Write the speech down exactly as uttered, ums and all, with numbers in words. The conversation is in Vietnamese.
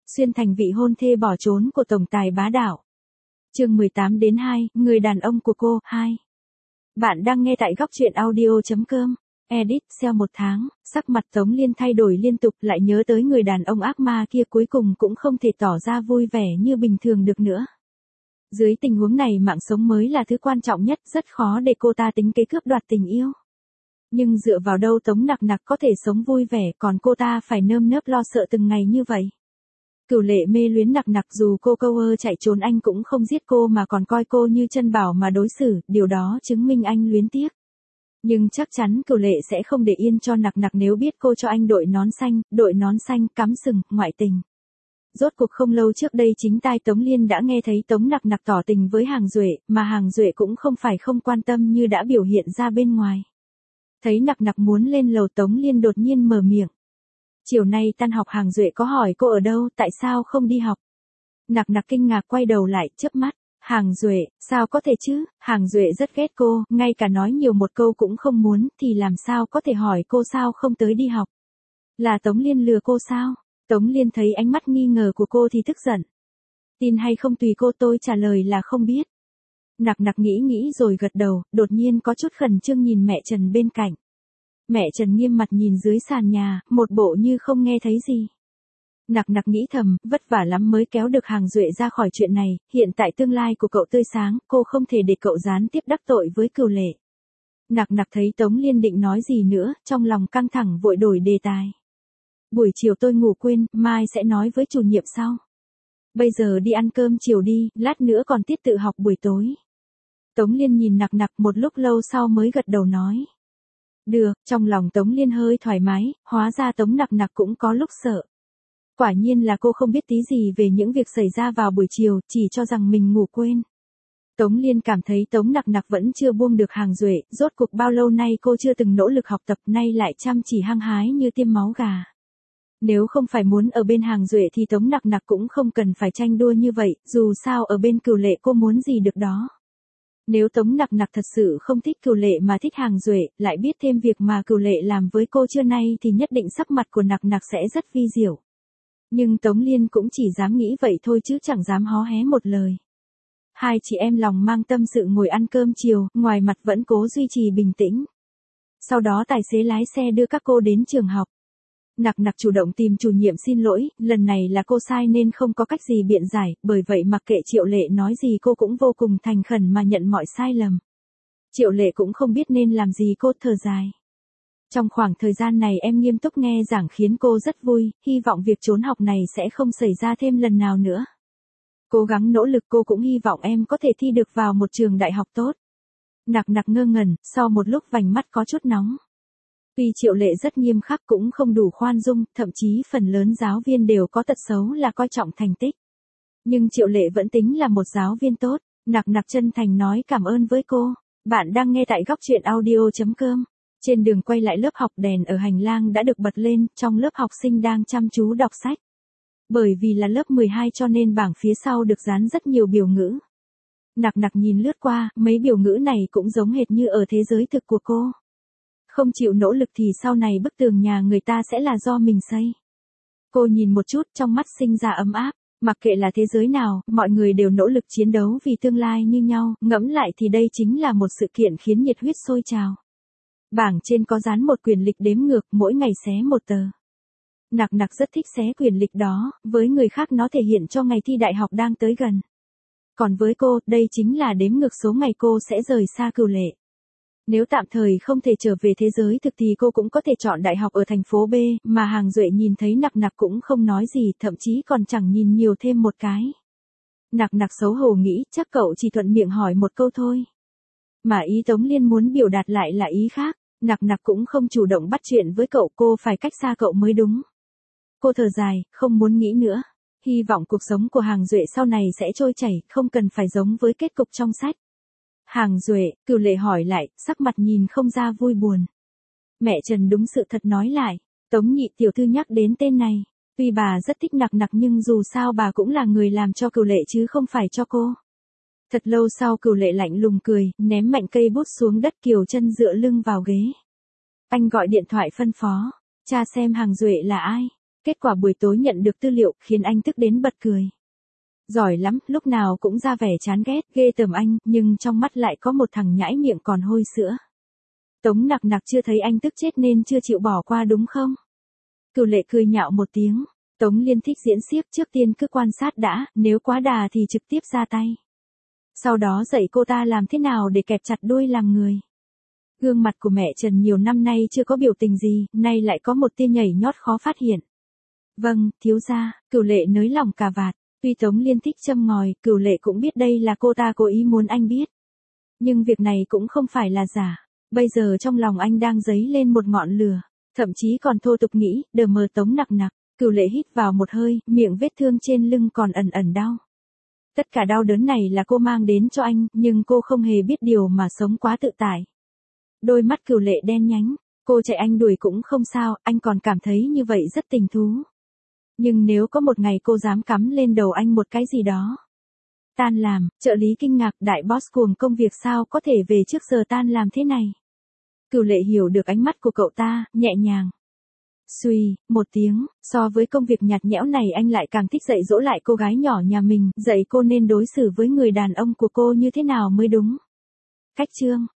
xuyên thành vị hôn thê bỏ trốn của tổng tài bá đạo. Chương mười tám đến hai, người đàn ông của cô, hai. Bạn đang nghe tại góc truyện audio chấm com. Edit, sau một tháng, sắc mặt Tống Liên thay đổi liên tục, lại nhớ tới người đàn ông ác ma kia, cuối cùng cũng không thể tỏ ra vui vẻ như bình thường được nữa. Dưới tình huống này mạng sống mới là thứ quan trọng nhất, rất khó để cô ta tính kế cướp đoạt tình yêu. Nhưng dựa vào đâu Tống Nặc Nặc có thể sống vui vẻ, còn cô ta phải nơm nớp lo sợ từng ngày như vậy. Cửu Lệ mê luyến Nặc Nặc, dù cô câu ơ chạy trốn anh cũng không giết cô mà còn coi cô như chân bảo mà đối xử, điều đó chứng minh anh luyến tiếc. Nhưng chắc chắn Cửu Lệ sẽ không để yên cho Nặc Nặc nếu biết cô cho anh đội nón xanh, đội nón xanh, cắm sừng, ngoại tình. Rốt cuộc không lâu trước đây chính tai Tống Liên đã nghe thấy Tống Nặc Nặc tỏ tình với Hàng Duệ, mà Hàng Duệ cũng không phải không quan tâm như đã biểu hiện ra bên ngoài. Thấy Nặc Nặc muốn lên lầu, Tống Liên đột nhiên mở miệng. Chiều nay tan học Hàng Duệ có hỏi cô ở đâu, tại sao không đi học? Nặc Nặc kinh ngạc quay đầu lại, chớp mắt. Hàng Duệ, sao có thể chứ, Hàng Duệ rất ghét cô, ngay cả nói nhiều một câu cũng không muốn, thì làm sao có thể hỏi cô sao không tới đi học? Là Tống Liên lừa cô sao? Tống Liên thấy ánh mắt nghi ngờ của cô thì tức giận. Tin hay không tùy cô, tôi trả lời là không biết. Nặc Nặc nghĩ nghĩ rồi gật đầu, đột nhiên có chút khẩn trương nhìn mẹ Trần bên cạnh. Mẹ Trần nghiêm mặt nhìn dưới sàn nhà, một bộ như không nghe thấy gì. Nặc Nặc nghĩ thầm, vất vả lắm mới kéo được Hàng Duệ ra khỏi chuyện này, hiện tại tương lai của cậu tươi sáng, cô không thể để cậu gián tiếp đắc tội với Cửu Lệ. Nặc Nặc thấy Tống Liên định nói gì nữa, trong lòng căng thẳng vội đổi đề tài. Buổi chiều tôi ngủ quên, mai sẽ nói với chủ nhiệm sau. Bây giờ đi ăn cơm chiều đi, lát nữa còn tiết tự học buổi tối. Tống Liên nhìn Nặc Nặc một lúc lâu sau mới gật đầu nói. Được, trong lòng Tống Liên hơi thoải mái, hóa ra Tống Nặc Nặc cũng có lúc sợ. Quả nhiên là cô không biết tí gì về những việc xảy ra vào buổi chiều, chỉ cho rằng mình ngủ quên. Tống Liên cảm thấy Tống Nặc Nặc vẫn chưa buông được Hàng Duệ, rốt cuộc bao lâu nay cô chưa từng nỗ lực học tập, nay lại chăm chỉ hăng hái như tiêm máu gà. Nếu không phải muốn ở bên Hàng Duệ thì Tống Nặc Nặc cũng không cần phải tranh đua như vậy, dù sao ở bên Cửu Lệ cô muốn gì được đó. Nếu Tống Nặc Nặc thật sự không thích Cửu Lệ mà thích Hàng Duệ, lại biết thêm việc mà Cửu Lệ làm với cô trưa nay thì nhất định sắc mặt của Nặc Nặc sẽ rất vi diệu. Nhưng Tống Liên cũng chỉ dám nghĩ vậy thôi chứ chẳng dám hó hé một lời. Hai chị em lòng mang tâm sự ngồi ăn cơm chiều, ngoài mặt vẫn cố duy trì bình tĩnh. Sau đó tài xế lái xe đưa các cô đến trường học. Nặc Nặc chủ động tìm chủ nhiệm xin lỗi, lần này là cô sai nên không có cách gì biện giải, bởi vậy mặc kệ Triệu Lệ nói gì cô cũng vô cùng thành khẩn mà nhận mọi sai lầm. Triệu Lệ cũng không biết nên làm gì, cô thở dài. Trong khoảng thời gian này em nghiêm túc nghe giảng khiến cô rất vui, hy vọng việc trốn học này sẽ không xảy ra thêm lần nào nữa. Cố gắng nỗ lực, cô cũng hy vọng em có thể thi được vào một trường đại học tốt. Nặc Nặc ngơ ngẩn, sau một lúc vành mắt có chút nóng. Tuy Triệu Lệ rất nghiêm khắc cũng không đủ khoan dung, thậm chí phần lớn giáo viên đều có tật xấu là coi trọng thành tích. Nhưng Triệu Lệ vẫn tính là một giáo viên tốt, Nặc Nặc chân thành nói cảm ơn với cô. Bạn đang nghe tại góc truyện audio chấm com. Trên đường quay lại lớp học, đèn ở hành lang đã được bật lên, trong lớp học sinh đang chăm chú đọc sách. Bởi vì là lớp mười hai cho nên bảng phía sau được dán rất nhiều biểu ngữ. Nặc Nặc nhìn lướt qua, mấy biểu ngữ này cũng giống hệt như ở thế giới thực của cô. Không chịu nỗ lực thì sau này bức tường nhà người ta sẽ là do mình xây. Cô nhìn một chút, trong mắt sinh ra ấm áp. Mặc kệ là thế giới nào, mọi người đều nỗ lực chiến đấu vì tương lai như nhau, ngẫm lại thì đây chính là một sự kiện khiến nhiệt huyết sôi trào. Bảng trên có dán một quyển lịch đếm ngược, mỗi ngày xé một tờ. Nặc Nặc rất thích xé quyển lịch đó, với người khác nó thể hiện cho ngày thi đại học đang tới gần. Còn với cô, đây chính là đếm ngược số ngày cô sẽ rời xa Cửu Lệ. Nếu tạm thời không thể trở về thế giới thực thì cô cũng có thể chọn đại học ở thành phố B, mà Hàng Duệ nhìn thấy Nặc Nặc cũng không nói gì, thậm chí còn chẳng nhìn nhiều thêm một cái. Nặc Nặc xấu hổ nghĩ, chắc cậu chỉ thuận miệng hỏi một câu thôi. Mà ý Tống Liên muốn biểu đạt lại là ý khác, Nặc Nặc cũng không chủ động bắt chuyện với cậu, cô phải cách xa cậu mới đúng. Cô thở dài, không muốn nghĩ nữa. Hy vọng cuộc sống của Hàng Duệ sau này sẽ trôi chảy, không cần phải giống với kết cục trong sách. Hàng Duệ, Cửu Lệ hỏi lại, sắc mặt nhìn không ra vui buồn. Mẹ Trần đúng sự thật nói lại, Tống nhị tiểu thư nhắc đến tên này. Tuy bà rất thích Nặc Nặc nhưng dù sao bà cũng là người làm cho Cửu Lệ chứ không phải cho cô. Thật lâu sau Cửu Lệ lạnh lùng cười, ném mạnh cây bút xuống đất, kiều chân dựa lưng vào ghế. Anh gọi điện thoại phân phó, tra xem Hàng Duệ là ai. Kết quả buổi tối nhận được tư liệu khiến anh tức đến bật cười. Giỏi lắm, lúc nào cũng ra vẻ chán ghét, ghê tởm anh, nhưng trong mắt lại có một thằng nhãi miệng còn hôi sữa. Tống Nặc Nặc chưa thấy anh tức chết nên chưa chịu bỏ qua đúng không? Cửu Lệ cười nhạo một tiếng. Tống Liên thích diễn xiếc, trước tiên cứ quan sát đã, nếu quá đà thì trực tiếp ra tay. Sau đó dạy cô ta làm thế nào để kẹp chặt đuôi làm người. Gương mặt của mẹ Trần nhiều năm nay chưa có biểu tình gì, nay lại có một tia nhảy nhót khó phát hiện. Vâng, thiếu gia. Cửu Lệ nới lỏng cà vạt. Tuy Tống Liên thích châm ngòi, Cửu Lệ cũng biết đây là cô ta cố ý muốn anh biết. Nhưng việc này cũng không phải là giả. Bây giờ trong lòng anh đang dấy lên một ngọn lửa. Thậm chí còn thô tục nghĩ, đờ mờ Tống Nặc Nặc. Cửu Lệ hít vào một hơi, miệng vết thương trên lưng còn ẩn ẩn đau. Tất cả đau đớn này là cô mang đến cho anh, nhưng cô không hề biết điều mà sống quá tự tại. Đôi mắt Cửu Lệ đen nhánh. Cô chạy anh đuổi cũng không sao, anh còn cảm thấy như vậy rất tình thú. Nhưng nếu có một ngày cô dám cắm lên đầu anh một cái gì đó. Tan làm, trợ lý kinh ngạc, đại boss cuồng công việc sao có thể về trước giờ tan làm thế này. Cửu Lệ hiểu được ánh mắt của cậu ta, nhẹ nhàng. Xuy, một tiếng, so với công việc nhạt nhẽo này anh lại càng thích dạy dỗ lại cô gái nhỏ nhà mình, dạy cô nên đối xử với người đàn ông của cô như thế nào mới đúng. Cách chương.